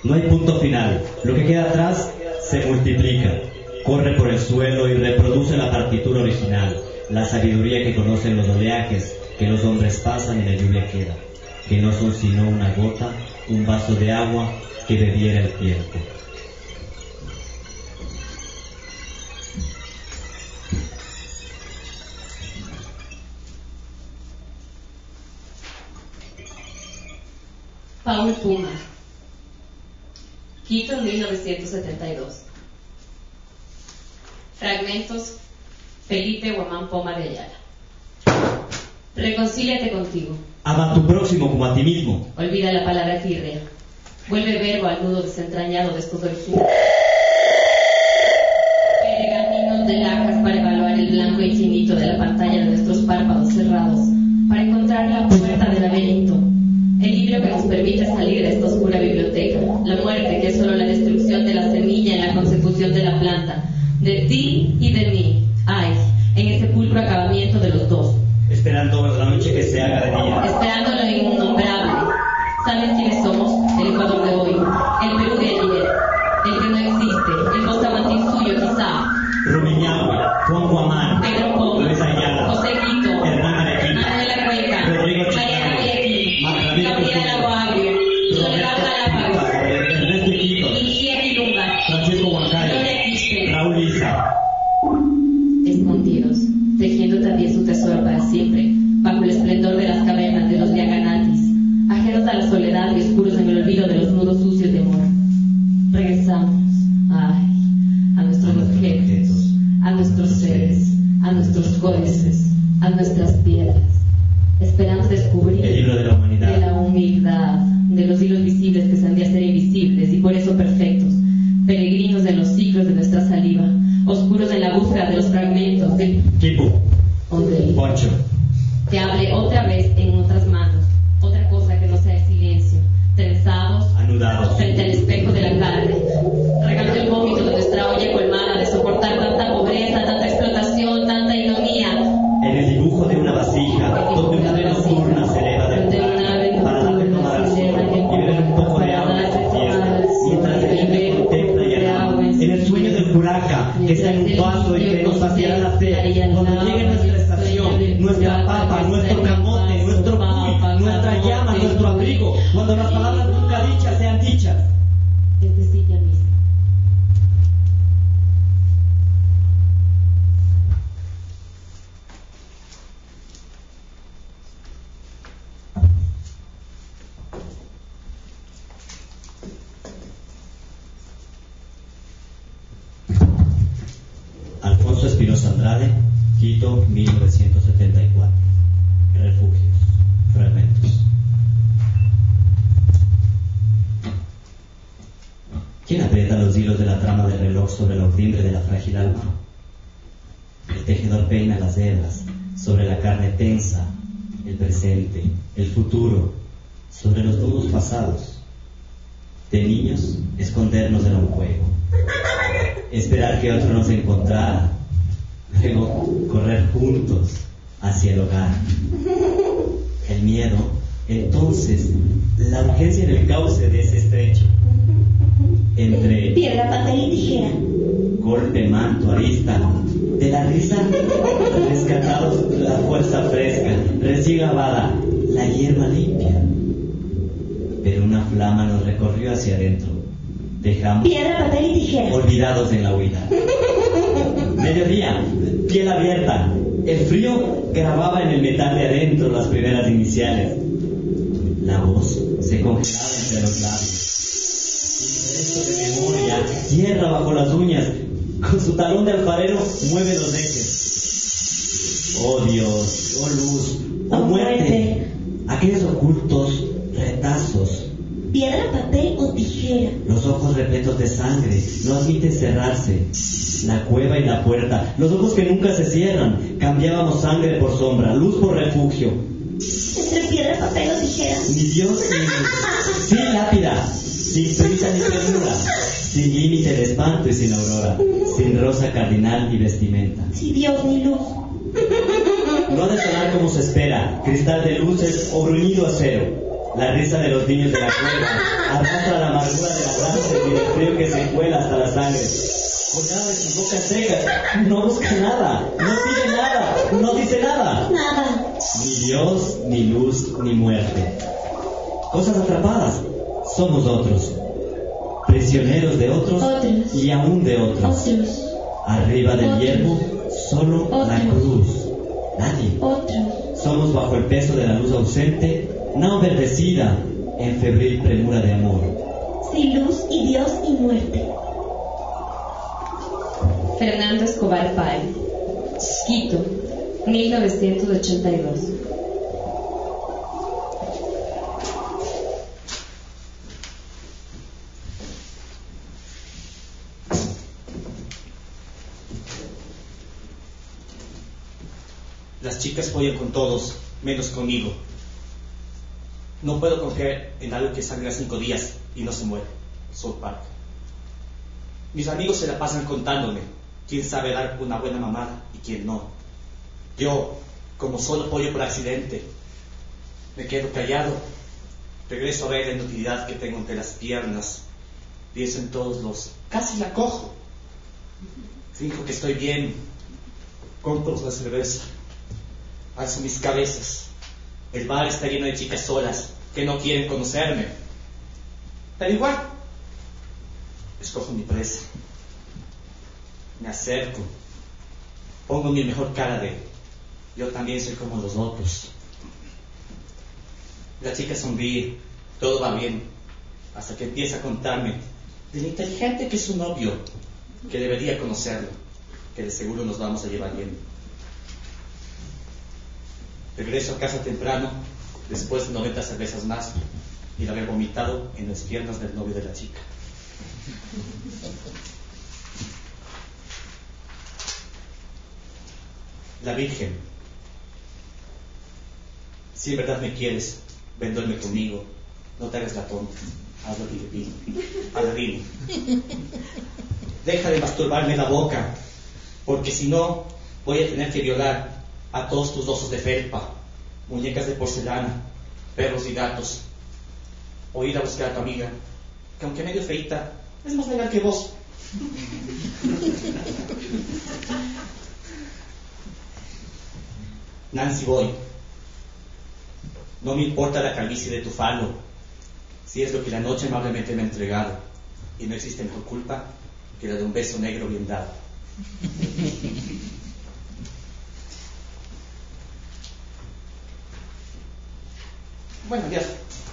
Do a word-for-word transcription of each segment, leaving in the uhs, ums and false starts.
No hay punto final. Lo que queda atrás se multiplica, corre por el suelo y reproduce la partitura original, la sabiduría que conocen los oleajes, que los hombres pasan y la lluvia queda, que no son sino una gota, un vaso de agua que bebiera el tiempo. Paul Puma, Quito, mil novecientos setenta y dos. Fragmentos, Felipe Guamán Poma de Ayala. Reconcíliate contigo. Ama a tu próximo como a ti mismo. Olvida la palabra tírrea. Vuelve verbo al nudo desentrañado de estos originales. Pergaminos de lajas para evaluar el blanco infinito de la pantalla de nuestros párpados cerrados, para encontrar la puerta del laberinto. El libro que nos permite salir de esta oscura biblioteca, la muerte que es solo la destrucción de la semilla en la consecución de la planta, de ti y de mí, ay, en el sepulcro acabamiento de los dos. Esperando la noche que se haga de día. Esperando lo innombrable. ¿Sabes quiénes somos? El Ecuador de hoy, el Perú de ayer, el que no existe, el Costamantinsuyo quizá. Rumiñahui, Juan Guamán, Pedro Poma, Luis Ayala, José Quito, Hernán Arequipa, Ana de la Cuenca, Rodrigo Mariana Guayaquil, Gabriela Guagrio, Soledad Galápagos, Ernesto Iquitos, Lucía Quilumba, Francisco Huancayo, Gloria Quispe, Raúl Isa. escondidos, tejiendo también su tesoro para siempre, bajo el esplendor de las cavernas de los Yaganatis, ajenos a la soledad y oscuros en el olvido de los nudos sucios de amor. Regresamos, ay, a nuestros objetos, a nuestros seres, a nuestros jueces, a nuestras piedras. Esperamos descubrir El libro de la humanidad, de la humildad, de los hilos visibles que se han de hacer invisibles y por eso perfectos, peregrinos de los ciclos de nuestra saliva, oscuros en la búsqueda de los fragmentos del Kipu, Ondel, Poncho, que hable otra vez en otras manos, otra cosa que no sea el silencio, trenzados, anudados, frente al espejo de la carne, regando el vómito de nuestra olla colmada de soportar tanta pobreza, tanta explotación, tanta ignominia. en el dibujo de una vasija, donde una ave nocturna se eleva del lugar para darle tomar al sol y beber un poco de agua de su fiesta, mientras el hombre contempla y ama, en el sueño del curaca, que está en un vaso y que nos saciará la sed, cuando llegue nuestra estación, nuestra papa, nuestro camote, nuestro cuy, nuestra llama, nuestro abrigo, cuando las palabras nunca dichas sean dichas. Desde silla misma. Alfonso Espinosa Andrade, Quito, mil novecientos setenta y cuatro. Refugios, fragmentos. ¿Quién aprieta los hilos de la trama del reloj sobre la urdimbre de la frágil alma? El tejedor peina las hebras sobre la carne tensa, el presente, el futuro, sobre los nudos pasados. De niños, escondernos era un juego. Esperar que otro nos encontrara, luego correr juntos hacia el hogar. El miedo, entonces, la urgencia en el cauce de ese estrecho. Entre piedra, papel y tijera, golpe, manto, arista, de la risa, rescatados la fuerza fresca, recién lavada, la hierba limpia. Pero una flama nos recorrió hacia adentro. Dejamos piedra, papel y tijera, olvidados en la huida. Mediodía, piel abierta. El frío grababa en el metal de adentro las primeras iniciales. La voz se congelaba entre los labios. Un resto de memoria, tierra bajo las uñas. Con su talón de alfarero mueve los ejes. Oh Dios, oh luz, oh muerte. Aquellos ocultos retazos. piedra, papel o tijera. Los ojos repletos de sangre no admiten cerrarse. La cueva y la puerta, los ojos que nunca se cierran. Cambiábamos sangre por sombra, luz por refugio. Entre piedra, papel o tijera. Ni Dios ni luz. Sin lápida, sin prisa ni premura, sin límite de espanto y sin aurora, sin rosa cardinal ni vestimenta. Sin Dios ni luz. No ha de sonar como se espera, cristal de luces o bruñido acero. La risa de los niños de la cueva arrastra la amargura de la lanza y el frío que se cuela hasta la sangre. Colgada de sus bocas secas, no busca nada, no pide nada, no dice nada. Nada. Ni Dios, ni luz, ni muerte. Cosas atrapadas, somos otros. Prisioneros de otros, Otros. y aún de otros. Otros. Arriba del Otros. hierro, solo la Otros. cruz. Nadie. Otros. Somos bajo el peso de la luz ausente, no verdecida en febril premura de amor. Sin luz y Dios y muerte. Fernando Escobar Páez, Quito, mil novecientos ochenta y dos. Las chicas follan con todos, menos conmigo. No puedo confiar en algo que sangra cinco días y no se muere. South Park. Mis amigos se la pasan contándome quién sabe dar una buena mamada y quién no. Yo, como solo pollo por accidente, me quedo callado. Regreso a ver la inutilidad que tengo entre las piernas. Pienso en todos los... Casi la cojo. Finjo que estoy bien. Compro la cerveza. Alzo mis cabezas. El bar está lleno de chicas solas que no quieren conocerme. Pero igual, escojo mi presa. Me acerco. Pongo mi mejor cara de yo también soy como los otros. La chica sonríe. Todo va bien. Hasta que empieza a contarme de lo inteligente que es su novio, que debería conocerlo, que de seguro nos vamos a llevar bien. Regreso a casa temprano, después de noventa cervezas más, y de haber vomitado en las piernas del novio de la chica. La Virgen, si en verdad me quieres, ven, duerme conmigo, no te hagas la tonta, haz lo que te pido. Aladino, deja de masturbarme la boca, porque si no, voy a tener que violar a todos tus osos de felpa, muñecas de porcelana, perros y gatos, o ir a buscar a tu amiga, que aunque medio feita, es más legal que vos. Nancy Boy, no me importa la calvicie de tu falo, si es lo que la noche amablemente me ha entregado, y no existe mejor culpa que la de un beso negro bien dado. Bueno, ya.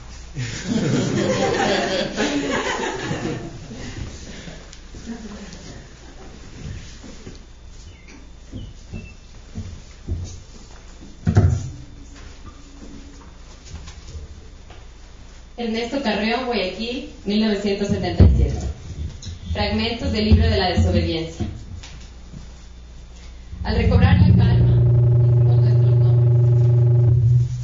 Ernesto Carrión, Guayaquil, mil novecientos setenta y siete. Fragmentos del libro de la desobediencia. Al recobrar la calma, hicimos nuestros nombres.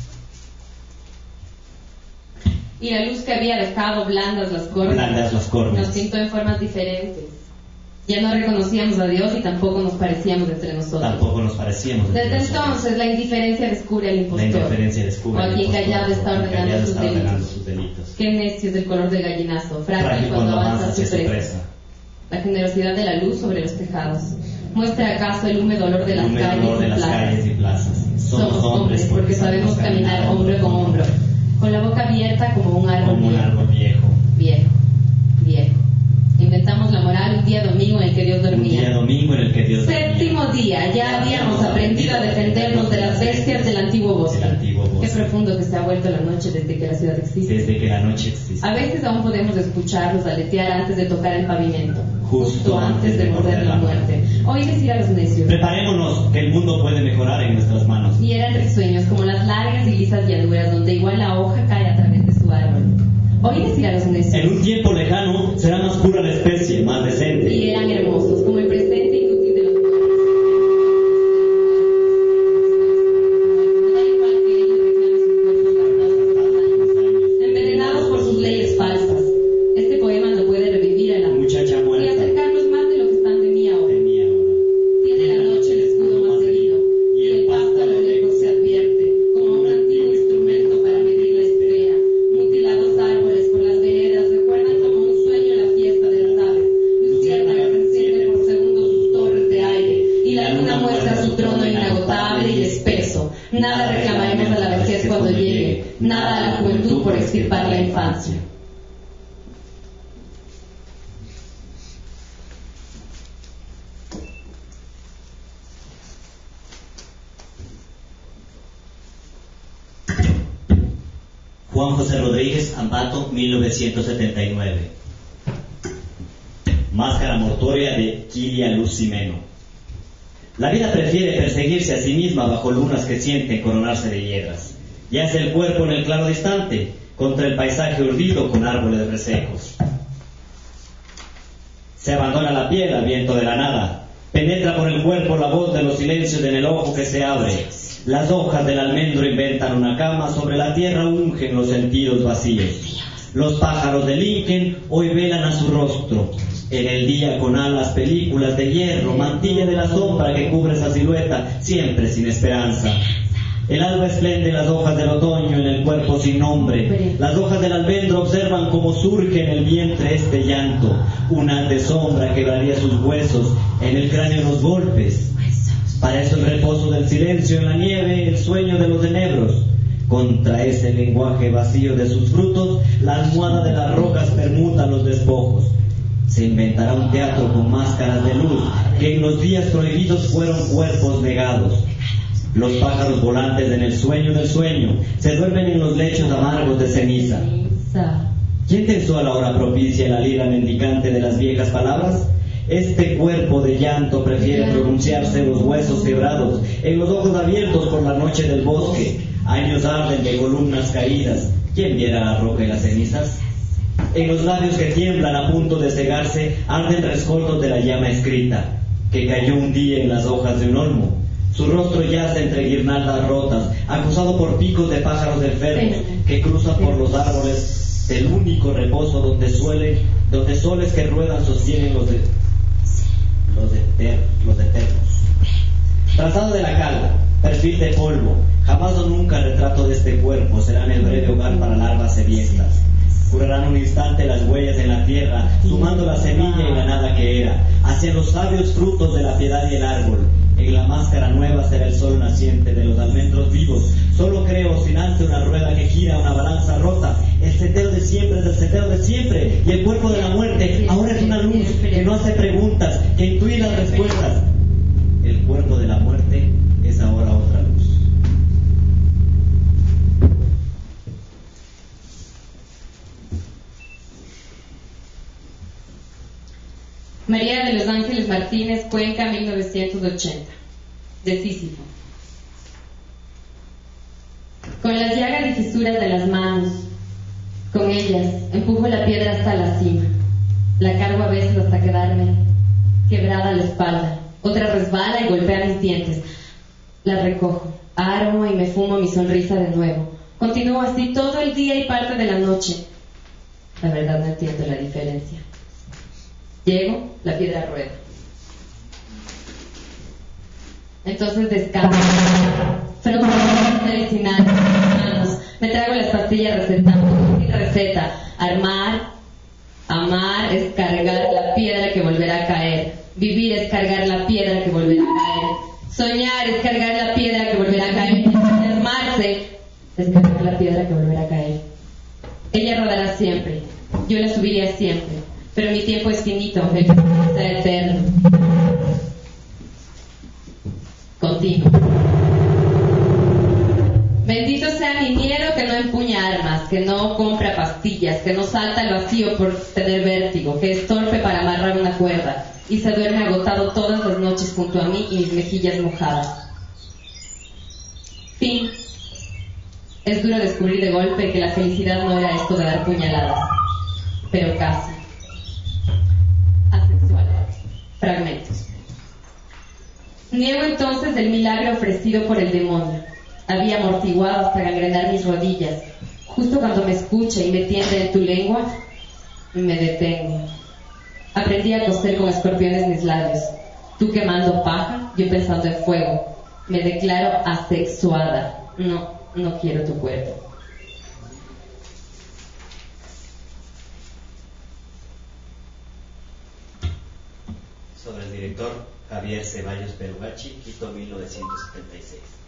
Y la luz que había dejado blandas las corvas, Blandas las corvas. nos pintó en formas diferentes. Ya no reconocíamos a Dios y tampoco nos parecíamos entre nosotros. Tampoco nos parecíamos. entre Desde nosotros. entonces la indiferencia descubre al La impostor. indiferencia descubre O a al quien impostor, callado está o quien ordenando callado sus está ordenando delitos. sus delitos. Qué necio es el color del gallinazo, frágil Frágil cuando avanza hacia su presa. La generosidad de la luz sobre los tejados. ¿Muestra acaso el húmedo olor de las, El húmedo calles, olor de y las plazas? calles y plazas. Somos hombres porque sabemos caminar hombro con hombro, con la boca abierta como un árbol Como un viejo. árbol viejo. Viejo, viejo. Inventamos la moral un día domingo en el que Dios Un dormía. día domingo en el que Dios Séptimo dormía. día, ya habíamos aprendido a defendernos de las bestias del antiguo bosque. Del antiguo bosque. Qué profundo que se ha vuelto la noche desde que la ciudad existe. Desde que la noche existe. A veces aún podemos escucharlos aletear antes de tocar el pavimento, Justo antes de morder la muerte. Oí decir a los necios, Preparémonos, que el mundo puede mejorar en nuestras manos. y eran risueños como las largas y lisas llanuras donde igual la hoja cae a través de su árbol. Oí decir a los necios, En un tiempo lejano será más pura la especie, más decente. y eran hermosos como el presente inútil de los muertos. Da igual que ellos reclamen sus cuerpos gastados, envenenados por sus leyes falsas. Este poema no puede revivir a la Muchacha y muerta. acercarnos más de lo que están de mí ahora. De mí ahora. Tiene la noche el escudo más seguido, y el pasto a lo lejos se advierte, como un antiguo instrumento para medir la espera. la juventud por extirpar la infancia. Juan José Rodríguez, Ambato, mil novecientos setenta y nueve. Máscara mortuoria de Quilia Lucimeno. La vida prefiere perseguirse a sí misma bajo lunas que sienten coronarse de hiedras. Yace el cuerpo en el claro distante, contra el paisaje urdido con árboles resecos. Se abandona la piel al viento de la nada. Penetra por el cuerpo la voz de los silencios en el ojo que se abre. Las hojas del almendro inventan una cama, sobre la tierra ungen los sentidos vacíos. Los pájaros delinquen, hoy velan a su rostro. En el día con alas, películas de hierro, mantilla de la sombra que cubre esa silueta, siempre sin esperanza. El alba esplende las hojas del otoño en el cuerpo sin nombre. Las hojas del almendro observan cómo surge en el vientre este llanto. Una de sombra quebraría sus huesos, en el cráneo los golpes. Para eso el reposo del silencio en la nieve, el sueño de los enebros. Contra ese lenguaje vacío de sus frutos, la almohada de las rocas permuta los despojos. Se inventará un teatro con máscaras de luz, que en los días prohibidos fueron cuerpos negados. Los pájaros volantes en el sueño del sueño se duermen en los lechos amargos de ceniza. ¿Quién tensó a la hora propicia la lira mendicante de las viejas palabras? Este cuerpo de llanto prefiere pronunciarse en los huesos quebrados, en los ojos abiertos por la noche del bosque. Años arden de columnas caídas. ¿Quién viera la roca y las cenizas? En los labios que tiemblan a punto de cegarse, arden rescoldos de la llama escrita, que cayó un día en las hojas de un olmo. Su rostro yace entre guirnaldas rotas, acusado por picos de pájaros enfermos, que cruzan por los árboles del único reposo donde suelen, donde soles que ruedan sostienen los de, los eter, los eternos. Trazado de la calda, perfil de polvo, jamás o nunca retrato de este cuerpo, serán el breve hogar para larvas sedientas. Curarán un instante las huellas en la tierra, sumando la semilla y la nada que era, hacia los sabios frutos de la piedad y el árbol. En la máscara nueva será el sol naciente de los almendros vivos. Solo creo oscilante una rueda que gira, una balanza rota. El seteo de siempre es el seteo de siempre, y el cuerpo de la muerte ahora es una luz que no hace preguntas, que intuye las respuestas. El cuerpo de la muerte es ahora otra luz. María de los Ángeles Martínez, Cuenca, mil novecientos ochenta. De Sísifo. Con las llagas y fisuras de las manos, con ellas empujo la piedra hasta la cima. La cargo a veces hasta quedarme quebrada la espalda. Otra resbala y golpea mis dientes. La recojo, armo y me fumo mi sonrisa de nuevo. Continúo así todo el día y parte de la noche. La verdad no entiendo la diferencia. Llego, la piedra rueda. Entonces descanso. Froto las medicinales en mis manos. Me trago las pastillas recetando. Receta. Armar, amar es cargar la piedra que volverá a caer. Vivir es cargar la piedra que volverá a caer. Soñar es cargar la piedra que volverá a caer. Enfermarse es cargar la piedra que volverá a caer. Ella rodará siempre. Yo la subiré siempre. Pero mi tiempo es finito, el que será eterno. Continuo. Bendito sea mi miedo que no empuña armas, que no compra pastillas, que no salta al vacío por tener vértigo, que es torpe para amarrar una cuerda y se duerme agotado todas las noches junto a mí y mis mejillas mojadas. Fin. Es duro descubrir de golpe que la felicidad no era esto de dar puñaladas, pero casi. Fragmentos. Niego entonces el milagro ofrecido por el demonio. Había amortiguado hasta gangrenar mis rodillas. Justo cuando me escucha y me tiende en tu lengua, me detengo. Aprendí a coser con escorpiones mis labios. Tú quemando paja, yo pensando en fuego. Me declaro asexuada. No, no quiero tu cuerpo. Sobre el director Javier Ceballos Perugachi, Quito, mil novecientos setenta y seis.